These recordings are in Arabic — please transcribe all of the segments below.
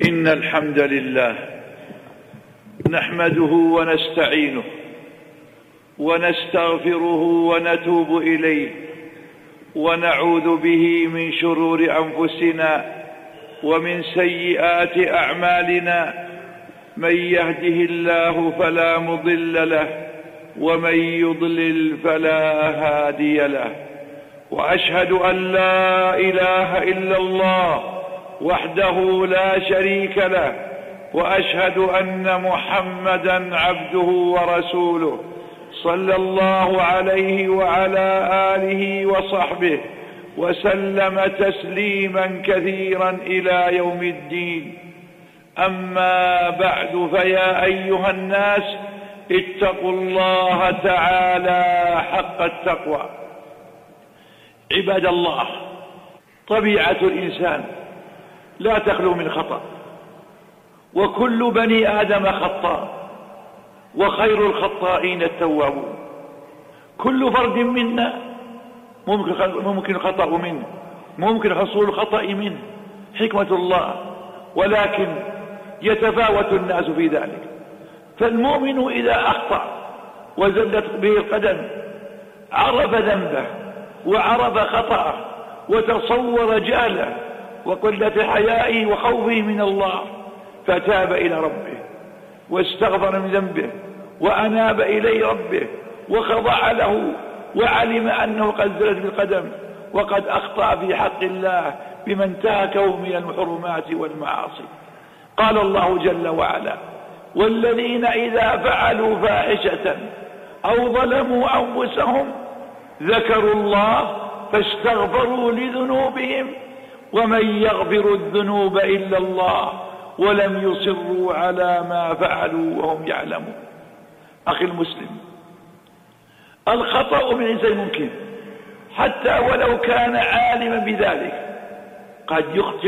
إن الحمد لله نحمده ونستعينه ونستغفره ونتوب إليه ونعوذ به من شرور أنفسنا ومن سيئات أعمالنا. من يهده الله فلا مضل له ومن يضلل فلا هادي له. وأشهد أن لا إله إلا الله وحده لا شريك له، وأشهد أن محمدا عبده ورسوله صلى الله عليه وعلى آله وصحبه وسلم تسليما كثيرا إلى يوم الدين. أما بعد، فيا أيها الناس اتقوا الله تعالى حق التقوى. عباد الله، طبيعة الإنسان لا تخلو من خطأ، وكل بني آدم خطاء، وخير الخطائين التوابون. كل فرد منا ممكن الخطأ منه، ممكن حصول الخطأ منه، حكمة الله، ولكن يتفاوت الناس في ذلك. فالمؤمن إذا أخطأ وزلت به القدم عرف ذنبه وعرف خطأه وتصور جهله وقلة حيائه وخوفه من الله، فتاب إلى ربه واستغفر من ذنبه وأناب إليه ربه وخضع له، وعلم أنه قد زلت بالقدم وقد أخطأ في حق الله بما انتهكه من المحرمات والمعاصي. قال الله جل وعلا: والذين إذا فعلوا فاحشة أو ظلموا أنفسهم ذكروا الله فاستغفروا لذنوبهم ومن يغفر الذنوب إلا الله ولم يصروا على ما فعلوا وهم يعلمون. أخي المسلم، الخطأ من الإنسان ممكن حتى ولو كان عالما بذلك، قد يخطئ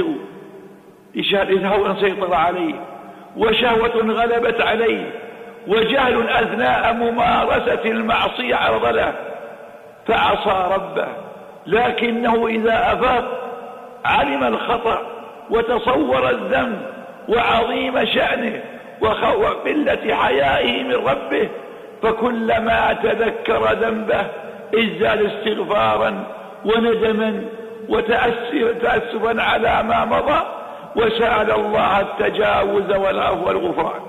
إذا هو سيطر عليه وشهوة غلبت عليه وجهل أثناء ممارسة المعصية عرض له فعصى ربه، لكنه إذا أفاق علم الخطأ وتصور الذنب وعظيم شأنه وقلة حيائه من ربه، فكلما تذكر ذنبه ازداد استغفارا وندما وتأسفا على ما مضى، وسأل الله التجاوز والعفو والغفران.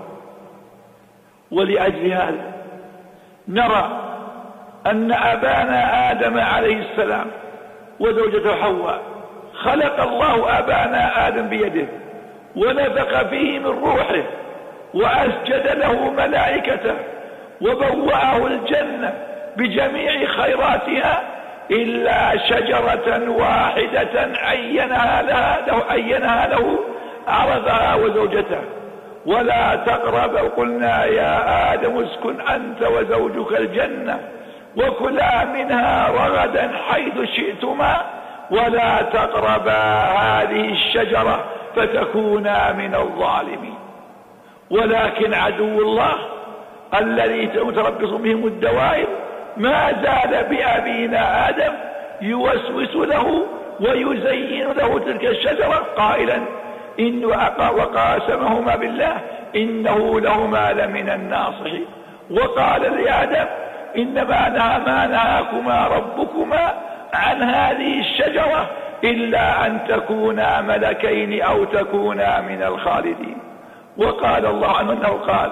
ولأجل هذا نرى أن أبانا آدم عليه السلام وزوجته حواء خلق الله أبانا آدم بيده ونفخ فيه من روحه وأسجد له ملائكته وبوأه الجنة بجميع خيراتها إلا شجرة واحدة عينها له عرضها وزوجته: ولا تقرب. قلنا يا آدم اسكن أنت وزوجك الجنة وكلا منها رغدا حيث شئتما ولا تقربا هذه الشجرة فتكونا من الظالمين. ولكن عدو الله الذي متربص بهم الدوائر ما زال بأبينا آدم يوسوس له ويزين له تلك الشجرة قائلا وقاسمهما بالله إنه لهما لمن الناصحين. وقال لآدم: إنما ما نهاكما ربكما عن هذه الشجرة إلا أن تكونا ملكين أو تكونا من الخالدين. وقال الله عنه أنه قال: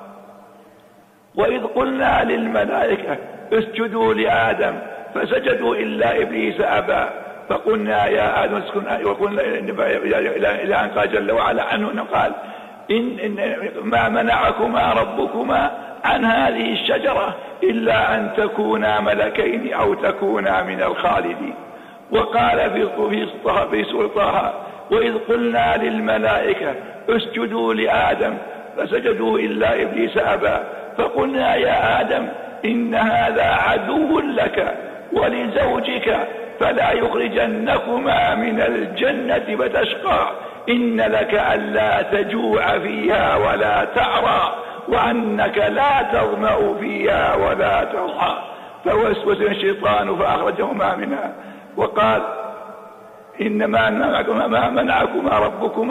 وإذ قلنا للملائكة اسجدوا لآدم فسجدوا إلا إبليس أبى فقلنا يا آدم اسكن، وقلنا إلى أن قال جل وعلا عنه قال: إن ما منعكما ربكما عن هذه الشجرة إلا أن تكونا ملكين أو تكونا من الخالدين. وقال في سورة طه: وإذ قلنا للملائكة اسجدوا لآدم فسجدوا إلا إبليس أبى فقلنا يا آدم إن هذا عدو لك ولزوجك فلا يخرجنكما من الجنة فتشقى إن لك ألا تجوع فيها ولا تعرى وأنك لا تظمأ فيها ولا تضحى فوسوس الشيطان فأخرجهما منها وقال: إنما منعكما ربكما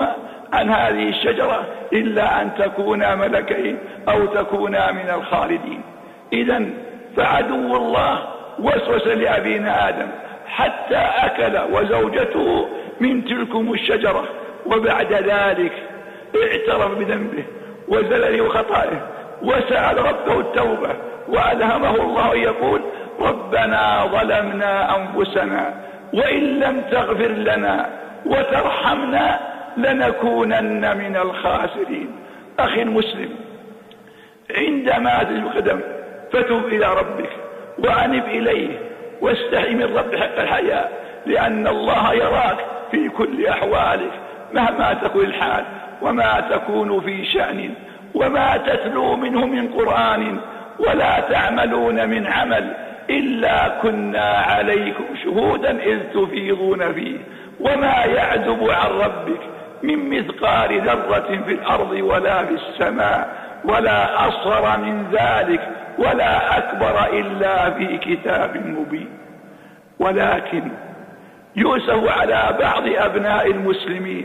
عن هذه الشجرة إلا أن تكونا ملكين أو تكونا من الخالدين. إذن فعدو الله وسوس لأبينا آدم حتى أكل وزوجته من تلكم الشجرة، وبعد ذلك اعترف بذنبه وزلل وخطائه وسأل ربه التوبة، وألهمه الله يقول: ربنا ظلمنا أنفسنا وإن لم تغفر لنا وترحمنا لنكونن من الخاسرين. أخي المسلم، عندما تقدم فتب إلى ربك وأنب إليه واستحي من رب حق الحياء، لأن الله يراك في كل أحوالك مهما تكون الحال وما تكون في شأن وما تتلو منه من قرآن ولا تعملون من عمل إلا كنا عليكم شهودا إذ تفيضون فيه وما يعزب عن ربك من مثقال ذرة في الأرض ولا في السماء ولا أصغر من ذلك ولا أكبر إلا في كتاب مبين. ولكن يؤسف على بعض أبناء المسلمين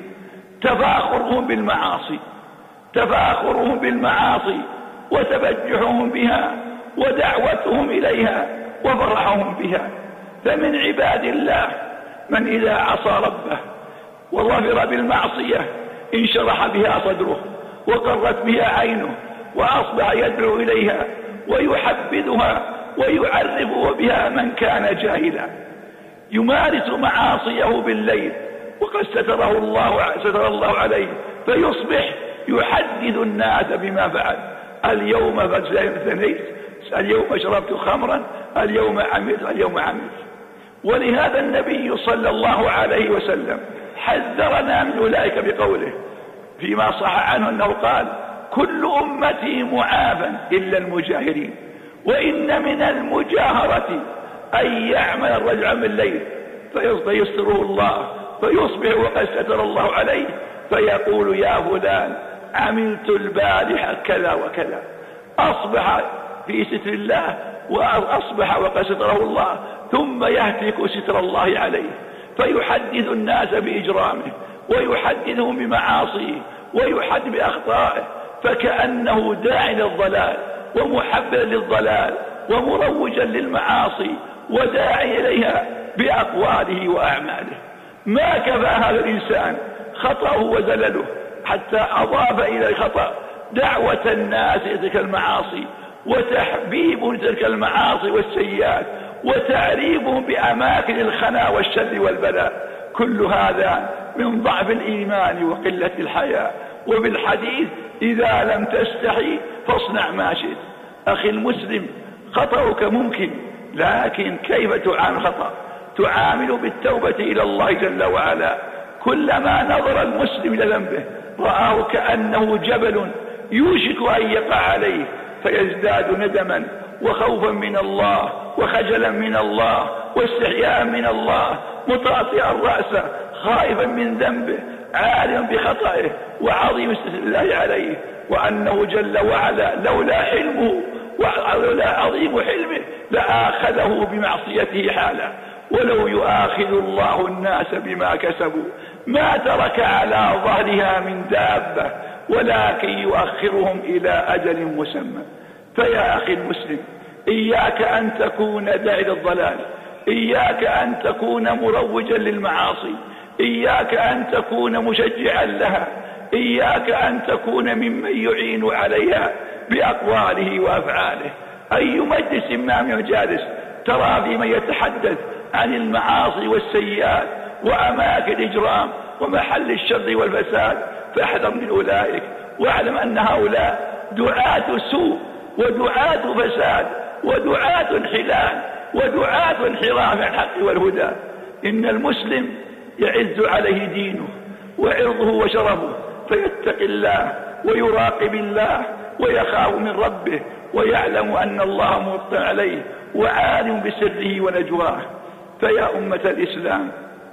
تفاخرهم بالمعاصي وتبجحهم بها ودعوتهم إليها وفرحهم بها. فمن عباد الله من إذا عصى ربه وظفر بالمعصية انشرح بها صدره وقرت بها عينه وأصبح يدعو إليها ويحبذها ويعرف بها من كان جاهلا، يمارس معاصيه بالليل وقد ستر الله عليه، فيصبح يحدث الناس بما فعل: اليوم زنيت، اليوم شربت خمرا، اليوم عملت. ولهذا النبي صلى الله عليه وسلم حذرنا من أولئك بقوله فيما صح عنه أنه قال: كل أمتي معافى إلا المجاهرين، وإن من المجاهرة أن يعمل الرجل عمل الليل فيستره الله فيصبح وقد ستر الله عليه، فيقول: يا فلان عملت البارحة كذا وكذا، أصبح في ستر الله وأصبح وقد ستره الله، ثم يهتك ستر الله عليه فيحدث الناس بإجرامه ويحدثهم بمعاصيه ويحدث بأخطائه، فكأنه داعي للضلال ومحبب للضلال ومروجا للمعاصي وداعي إليها بأقواله وأعماله. ما كفى هذا الإنسان خطأه وزلله حتى أضاف إلى الخطأ دعوة الناس إلى تلك المعاصي وتحبيب تلك المعاصي والسيئات وتعريبهم بأماكن الخنا والشر والبلاء. كل هذا من ضعف الإيمان وقلة الحياء. وبالحديث: إذا لم تستحي فاصنع ما شئت. أخي المسلم، خطأك ممكن، لكن كيف تعامل خطأ؟ تعامل بالتوبة إلى الله جل وعلا. كلما نظر المسلم إلى ذنبه رآه كأنه جبل يوشك أن يقع عليه، فيزداد ندما وخوفا من الله وخجلا من الله واستحياء من الله، مطاطئا رأسه خائفا من ذنبه عالما بخطئه وعظيم استثناء الله عليه، وأنه جل وعلا لولا حلمه ولولا عظيم حلمه لآخذه بمعصيته حالا. ولو يؤاخذ الله الناس بما كسبوا ما ترك على ظهرها من دابة ولكن يؤخرهم إلى أجل مسمى. فيا أخي المسلم، إياك أن تكون داعي للضلال، إياك أن تكون مروجا للمعاصي، إياك أن تكون مشجعا لها، إياك أن تكون ممن يعين عليها بأقواله وأفعاله. أي مجلس ما من مجالس ترى في من يتحدث عن المعاصي والسيئات وأماكن الإجرام ومحل الشر والفساد، فاحذر من أولئك، واعلم أن هؤلاء دعاة سوء ودعاة فساد ودعاة انحلال ودعاة انحراف عن الحق والهدى. إن المسلم يعز عليه دينه وعرضه وشرفه، فيتقي الله ويراقب الله ويخاف من ربه ويعلم أن الله مطلع عليه وعالم بسره ونجواه. فيا أمة الإسلام،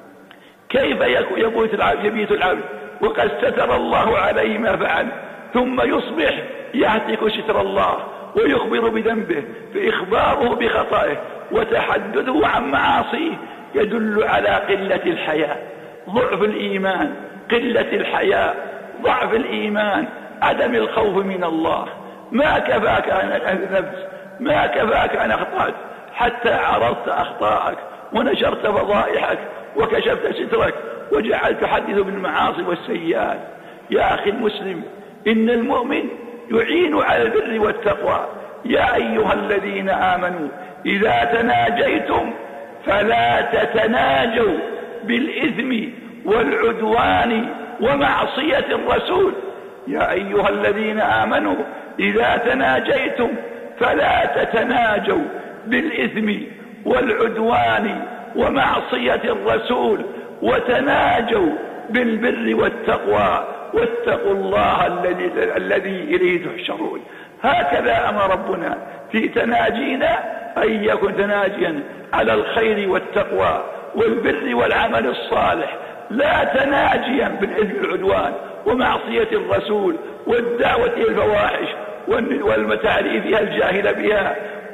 كيف يبيت العبد وقد ستر الله عليه ما فعل، ثم يصبح يهتك ستر الله ويخبر بذنبه، فإخباره بخطئه وتحدثه عن معاصيه يدل على قلة الحياء، ضعف الإيمان، قلة الحياء، ضعف الإيمان، عدم الخوف من الله. ما كفاك عن النفس، ما كفاك عن أخطأك حتى عرضت أخطاءك ونشرت فضائحك وكشفت سترك وجعلت تحدث بالمعاصي والسيئات. يا أخي المسلم، إن المؤمن يعين على البر والتقوى. يا أيها الذين آمنوا إذا تناجيتم فلا تتناجوا بالإثم والعدوان ومعصية الرسول. يا أيها الذين آمنوا إذا تناجيتم فلا تتناجوا بالإثم والعدوان ومعصية الرسول وتناجوا بالبر والتقوى واتقوا الله الذي إليه تحشرون. هكذا أمر ربنا في تناجينا أن يكون تناجيا على الخير والتقوى والبر والعمل الصالح، لا تناجيا بالإثم والعدوان ومعصية الرسول والدعوة إلى الفواحش والتعريفها الجاهل بها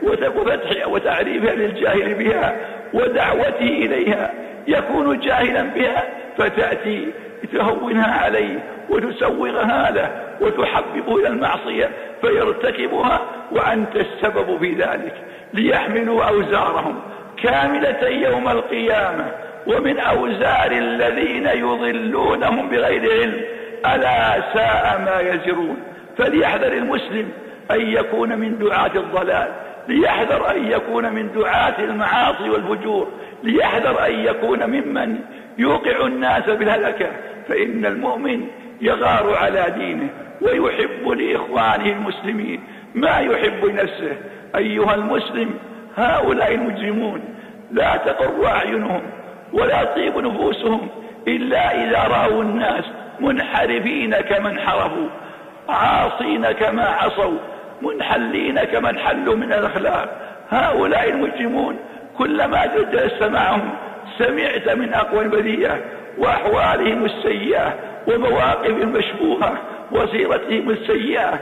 وتعريفها للجاهل بها ودعوته إليها. يكون جاهلا بها فتأتي تهونها عليه وتسوغها له وتحببه إلى المعصية فيرتكبها وأنت السبب في ذلك. ليحملوا أوزارهم كاملة يوم القيامة ومن أوزار الذين يضلونهم بغير علم ألا ساء ما يزرون. فليحذر المسلم أن يكون من دعاة الضلال، ليحذر أن يكون من دعاة المعاصي والفجور، ليحذر أن يكون ممن يوقع الناس بالهلكة. فإن المؤمن يغار على دينه ويحب لإخوانه المسلمين ما يحب لنفسه. أيها المسلم، هؤلاء المجرمون لا تقر أعينهم ولا تطيب نفوسهم إلا إذا رأوا الناس منحرفين كما انحرفوا، عاصين كما عصوا، منحلين كما انحلوا من الأخلاق. هؤلاء المجرمون كلما جلست معهم سمعت من أقوى البذيئة وأحوالهم السيئة ومواقفهم المشبوهة وسيرتهم السيئة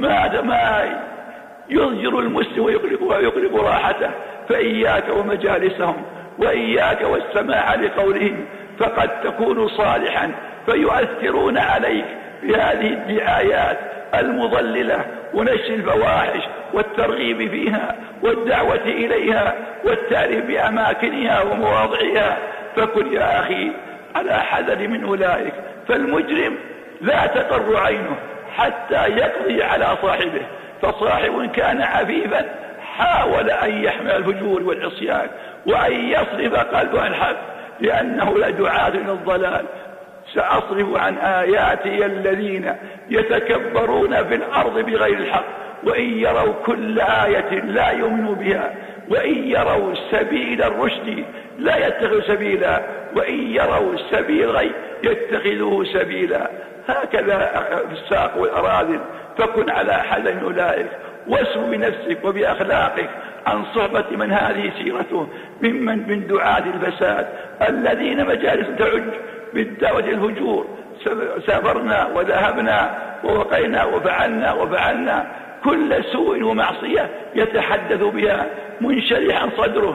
ما يضجر المسلم ويقلق راحته. فإياك ومجالسهم وإياك والسماع لقولهم، فقد تكون صالحا فيؤثرون عليك بهذه الدعايات المضللة ونشر الفواحش والترغيب فيها والدعوة إليها والتعريف بأماكنها ومواضعها. فكن يا أخي على حذر من أولئك. فالمجرم لا تقر عينه حتى يقضي على صاحبه. فصاحب كان عفيفا حاول أن يحمل الفجور والعصيان وأن يصرف قلبه عن الحق لأنه لدعاة إلى الضلال. سأصرف عن آياتي الذين يتكبرون في الأرض بغير الحق وإن يروا كل آية لا يؤمنوا بها وإن يروا سبيل الرشد لا يتخذوا سبيلا وإن يروا سبيل الغي يتخذوه سبيلا. هكذا في الساق والأراذل. فكن على حذر من أولئك واسم بنفسك وبأخلاقك عن صحبة من هذه سيرته من دعاة الفساد الذين مجالس تعج بالدعوة الهجور. سافرنا وذهبنا ووقينا وفعلنا كل سوء ومعصية يتحدث بها منشرحا صدره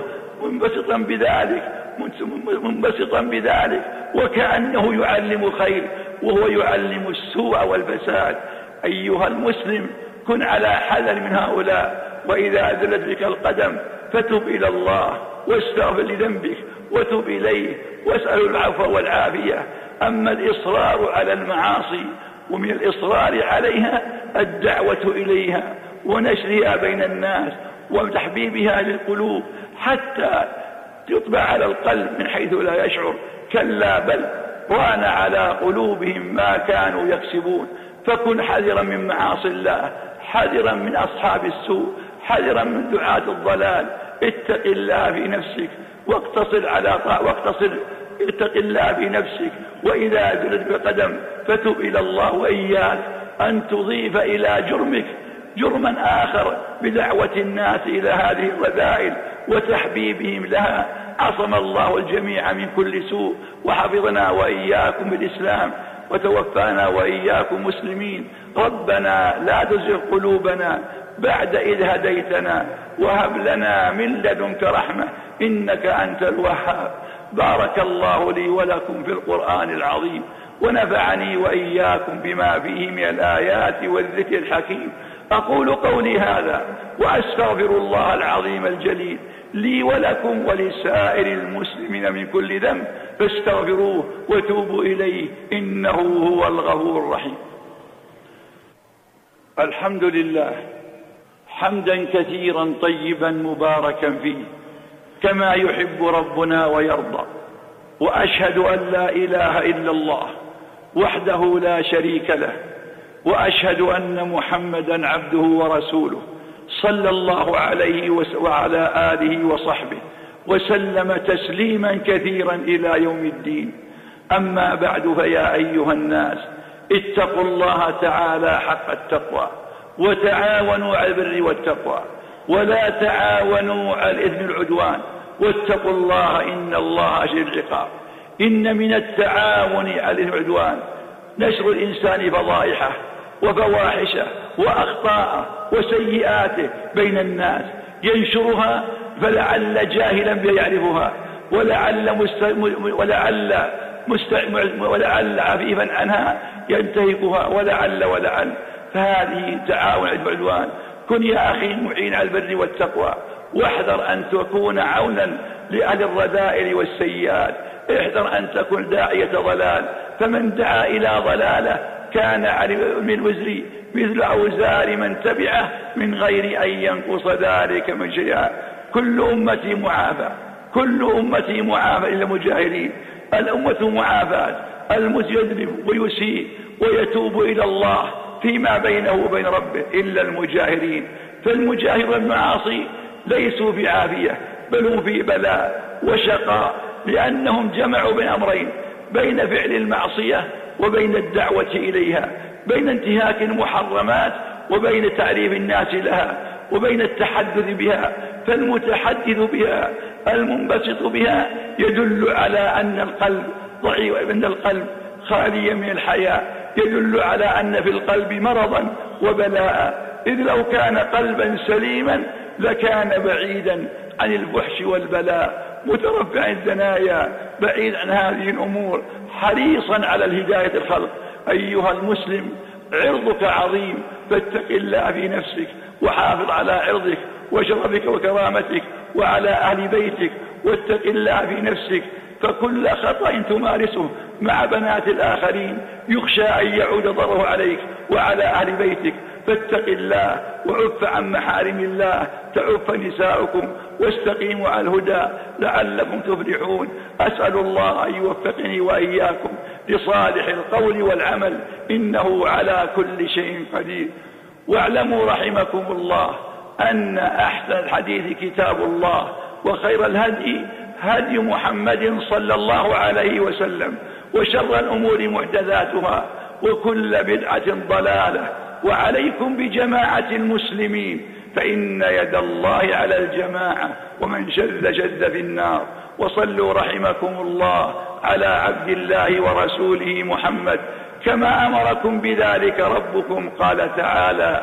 منبسطا بذلك وكأنه يعلم خير وهو يعلم السوء والفساد. أيها المسلم، كن على حذر من هؤلاء. وإذا زلت بك القدم فتب إلى الله واستغفر لذنبك وتب إليه واسأل العفو والعافية. أما الإصرار على المعاصي ومن الإصرار عليها الدعوة إليها ونشرها بين الناس وتحبيبها للقلوب حتى يطبع على القلب من حيث لا يشعر. كلا بل ران على قلوبهم ما كانوا يكسبون. فكن حذرا من معاصي الله، حذرا من أصحاب السوء، حذرا من دعاة الضلال. اتق الله في نفسك اتق الله في نفسك. وإذا زلت بقدم فتب إلى الله. وإياك أن تضيف إلى جرمك جرما آخر بدعوة الناس إلى هذه الرذائل وتحبيبهم لها. عصم الله الجميع من كل سوء وحفظنا وإياكم بالإسلام وتوفانا وإياكم مسلمين. ربنا لا تزغ قلوبنا بعد إذ هديتنا وهب لنا من لدنك رحمة إنك أنت الوهاب. بارك الله لي ولكم في القرآن العظيم ونفعني وإياكم بما فيه من الآيات والذكر الحكيم. أقول قولي هذا وأستغفر الله العظيم الجليل لي ولكم ولسائر المسلمين من كل ذنب فاستغفروه وتوبوا إليه إنه هو الغفور الرحيم. الحمد لله حمدا كثيرا طيبا مباركا فيه كما يحب ربنا ويرضى، وأشهد أن لا إله إلا الله وحده لا شريك له، وأشهد أن محمدا عبده ورسوله صلى الله عليه وعلى آله وصحبه وسلم تسليما كثيرا إلى يوم الدين. أما بعد، فيا أيها الناس اتقوا الله تعالى حق التقوى وتعاونوا على البر والتقوى ولا تعاونوا على الإثم والعدوان، واتقوا الله إن الله شديد العقاب. إن من التعاون على الإثم والعدوان نشر الإنسان فضائحه وفواحشه وأخطاءه وسيئاته بين الناس، ينشرها فلعل جاهلا يعرفها ولعل عفيفا عنها ينتهكها ولعل فهذه تعاون على العدوان. كن يا أخي معين على البر والتقوى، واحذر أن تكون عونا لأهل الرذائل والسيئات، احذر أن تكون داعية ضلال، فمن دعا إلى ضلالة كان من وزري مثل أوزار من تبعه من غير أن ينقص ذلك من شيئا. كل أمتي معافى إلا المجاهرين. الأمة معافاة، المذنب ويسيء ويتوب إلى الله فيما بينه وبين ربه إلا المجاهرين. فالمجاهر المعاصي ليسوا في عافية بل هم في بلاء وشقاء، لأنهم جمعوا بين أمرين: بين فعل المعصية وبين الدعوة إليها، بين انتهاك المحرمات وبين تعريف الناس لها، وبين التحدث بها. فالمتحدث بها المنبسط بها يدل على أن القلب ضعيف، أن القلب خالي من الحياء، يدل على أن في القلب مرضا وبلاء، إذ لو كان قلبا سليما لكان بعيدا عن الفحش والبلاء، مترفع الدنايا، بعيد عن هذه الأمور، حريصا على الهداية الخلق. أيها المسلم، عرضك عظيم، فاتق الله في نفسك وحافظ على عرضك وشرفك وكرامتك وعلى أهل بيتك، واتق الله في نفسك، فكل خطأ تمارسه مع بنات الآخرين يخشى أن يعود ضرره عليك وعلى أهل بيتك. فاتق الله وعف عن محارم الله تعف نساؤكم، واستقيموا على الهدى لعلكم تفلحون. أسأل الله أن يوفقني وإياكم لصالح القول والعمل، إنه على كل شيء قدير. واعلموا رحمكم الله أن أحسن الحديث كتاب الله، وخير الهدي هدي محمد صلى الله عليه وسلم، وشر الأمور محدثاتها، وكل بدعة ضلالة. وعليكم بجماعة المسلمين، فإن يد الله على الجماعة، ومن شذ في النار. وصلوا رحمكم الله على عبد الله ورسوله محمد كما أمركم بذلك ربكم. قال تعالى: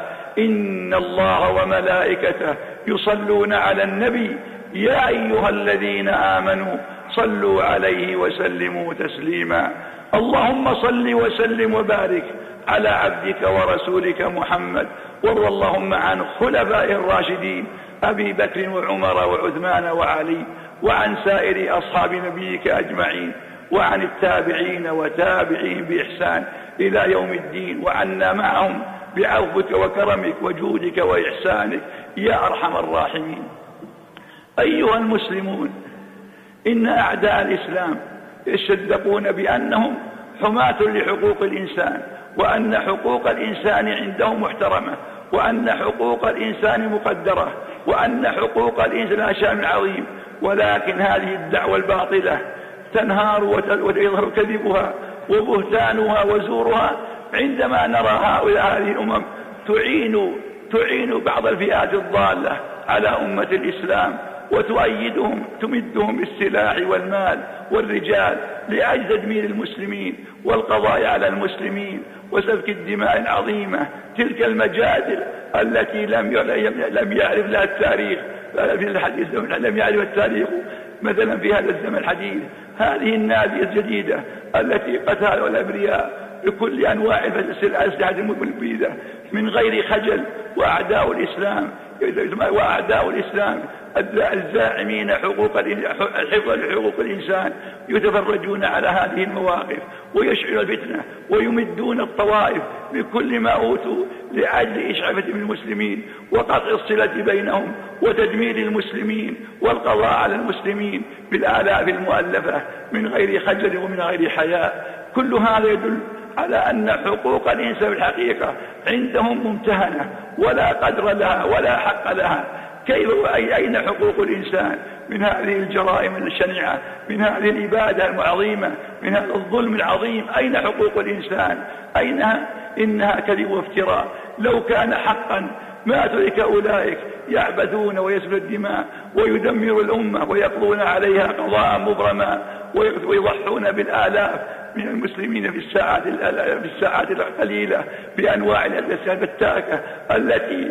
إن الله وملائكته يصلون على النبي يا أيها الذين آمنوا صلوا عليه وسلموا تسليما. اللهم صل وسلم وبارك على عبدك ورسولك محمد، وارض اللهم عن خلفائه الراشدين أبي بكر وعمر وعثمان وعلي، وعن سائر أصحاب نبيك أجمعين، وعن التابعين وتابعين بإحسان إلى يوم الدين، وعنا معهم بعفوك وكرمك وجودك وإحسانك يا أرحم الراحمين. أيها المسلمون، إن أعداء الإسلام يصدقون بأنهم حماة لحقوق الإنسان، وأن حقوق الإنسان عندهم محترمة، وأن حقوق الإنسان مقدرة، وأن حقوق الإنسان لها شأن عظيم. ولكن هذه الدعوة الباطلة تنهار ويظهر كذبها وبهتانها وزورها عندما نرى هؤلاء هذه الأمم تعين بعض الفئات الضالة على أمة الإسلام، وتؤيدهم، تمدهم بالسلاح والمال والرجال لأجل تدمير المسلمين والقضاء على المسلمين وسفك الدماء العظيمة. تلك المجادل التي لم يعرف لها التاريخ، في الحديث لم يعرف التاريخ مثلا في هذا الزمن الحديث هذه النادية الجديدة التي قتلوا الأبرياء بكل أنواع الأسلحة المبيدة من غير خجل، وأعداء الإسلام الزاعمين حفظ لحقوق الإنسان يتفرجون على هذه المواقف ويشعلون الفتنة ويمدون الطوائف بكل ما أوتوا لأجل إشعافة المسلمين وقطع الصلة بينهم وتدمير المسلمين والقضاء على المسلمين بالآلاف المؤلفة من غير خجل ومن غير حياء. كل هذا يدل على أن حقوق الإنسان في الحقيقة عندهم ممتهنة ولا قدر لها ولا حق لها. كيف أين حقوق الإنسان من هذه الجرائم الشنيعة، من هذه الإبادة العظيمة، من هذا الظلم العظيم؟ أين حقوق الإنسان؟ أينها؟ إنها كذب وافتراء. لو كان حقا ما ترك أولئك يعبثون ويسفك الدماء ويدمر الأمة ويقضون عليها قضاء مبرما ويضحون بالآلاف من المسلمين في الساعات القليلة بأنواع الأسلحة الفتاكة التي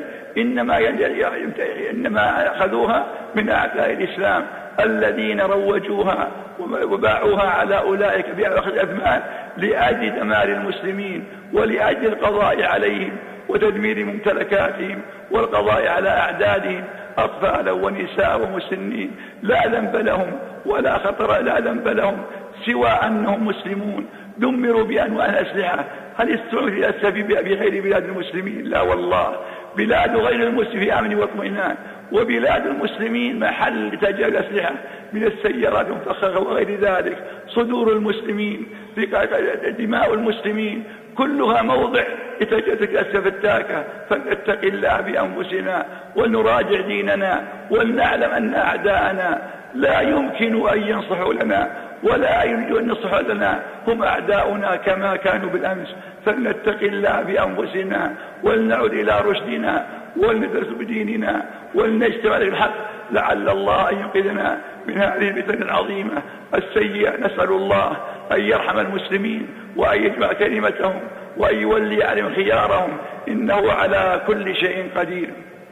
إنما أخذوها من أعداء الإسلام الذين روجوها وباعوها على أولئك بأخذ أثمان لأجل دمار المسلمين ولأجل القضاء عليهم وتدمير ممتلكاتهم والقضاء على أعدادهم أطفالا ونساء ومسنين لا ذنب لهم ولا خطر لا ذنب لهم سوى أنهم مسلمون دمروا بأنواع الأسلحة. هل استعمل بغير بلاد المسلمين؟ لا والله، بلاد غير المسلمين في أمن واطمئنان، وبلاد المسلمين محل لتجار الأسلحة من السيارات المفخخة وغير ذلك. صدور المسلمين، دماء المسلمين كلها موضع لتجارة الأسلحة الفتاكة. فلنتق الله بأنفسنا ونراجع ديننا ولنعلم أن أعداءنا لا يمكن أن ينصحوا لنا ولا يريدون أن ينصحوا لنا، هم أعداؤنا كما كانوا بالأمس. فلنتق الله بأنفسنا ولنعد إلى رشدنا ولندرس بديننا ولنجتمع الحق لعل الله أن ينقذنا من هذه الفتن العظيمة السيئة. نسأل الله أن يرحم المسلمين وأن يجمع كلمتهم وأن يولي عليهم خيارهم، إنه على كل شيء قدير.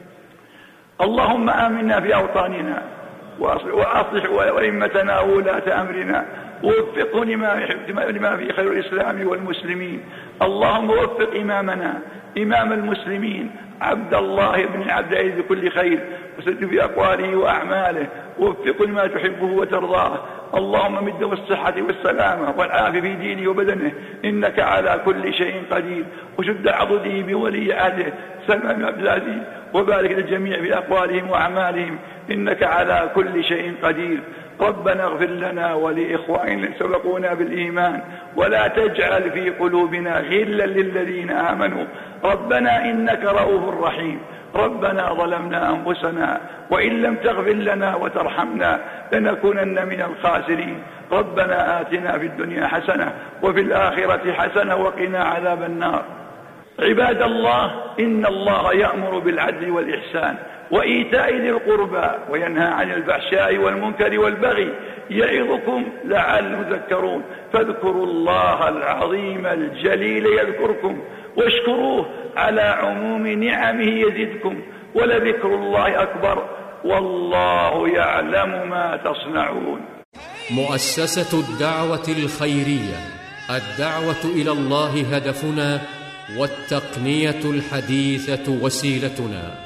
اللهم آمنا في أوطاننا وأصلح أئمتنا وولاة أمرنا ووفقه لما في خير الإسلام والمسلمين. اللهم وفق إمامنا إمام المسلمين عبد الله بن عبد العزيز بكل خير وسد في أقواله وأعماله ووفقه لما تحبه وترضاه. اللهم مده بالصحة والسلامة والعافية في دينه وبدنه إنك على كل شيء قدير. وشد عضده بولي عهده سلمان بن عبد العزيز وبارك للجميع في أقوالهم وأعمالهم إنك على كل شيء قدير. ربنا اغفر لنا ولإخواننا سبقونا بالإيمان ولا تجعل في قلوبنا غلا للذين آمنوا ربنا إنك رؤوف رحيم. ربنا ظلمنا أنفسنا وإن لم تغفر لنا وترحمنا لنكونن من الخاسرين. ربنا آتنا في الدنيا حسنة وفي الآخرة حسنة وقنا عذاب النار. عباد الله، إن الله يأمر بالعدل والإحسان وإيتاء ذي القربى وينهى عن الفحشاء والمنكر والبغي يعظكم لعلكم تذكرون. فاذكروا الله العظيم الجليل يذكركم واشكروه على عموم نعمه يزدكم ولذكر الله أكبر والله يعلم ما تصنعون. مؤسسة الدعوة الخيرية، الدعوة إلى الله هدفنا والتقنية الحديثة وسيلتنا.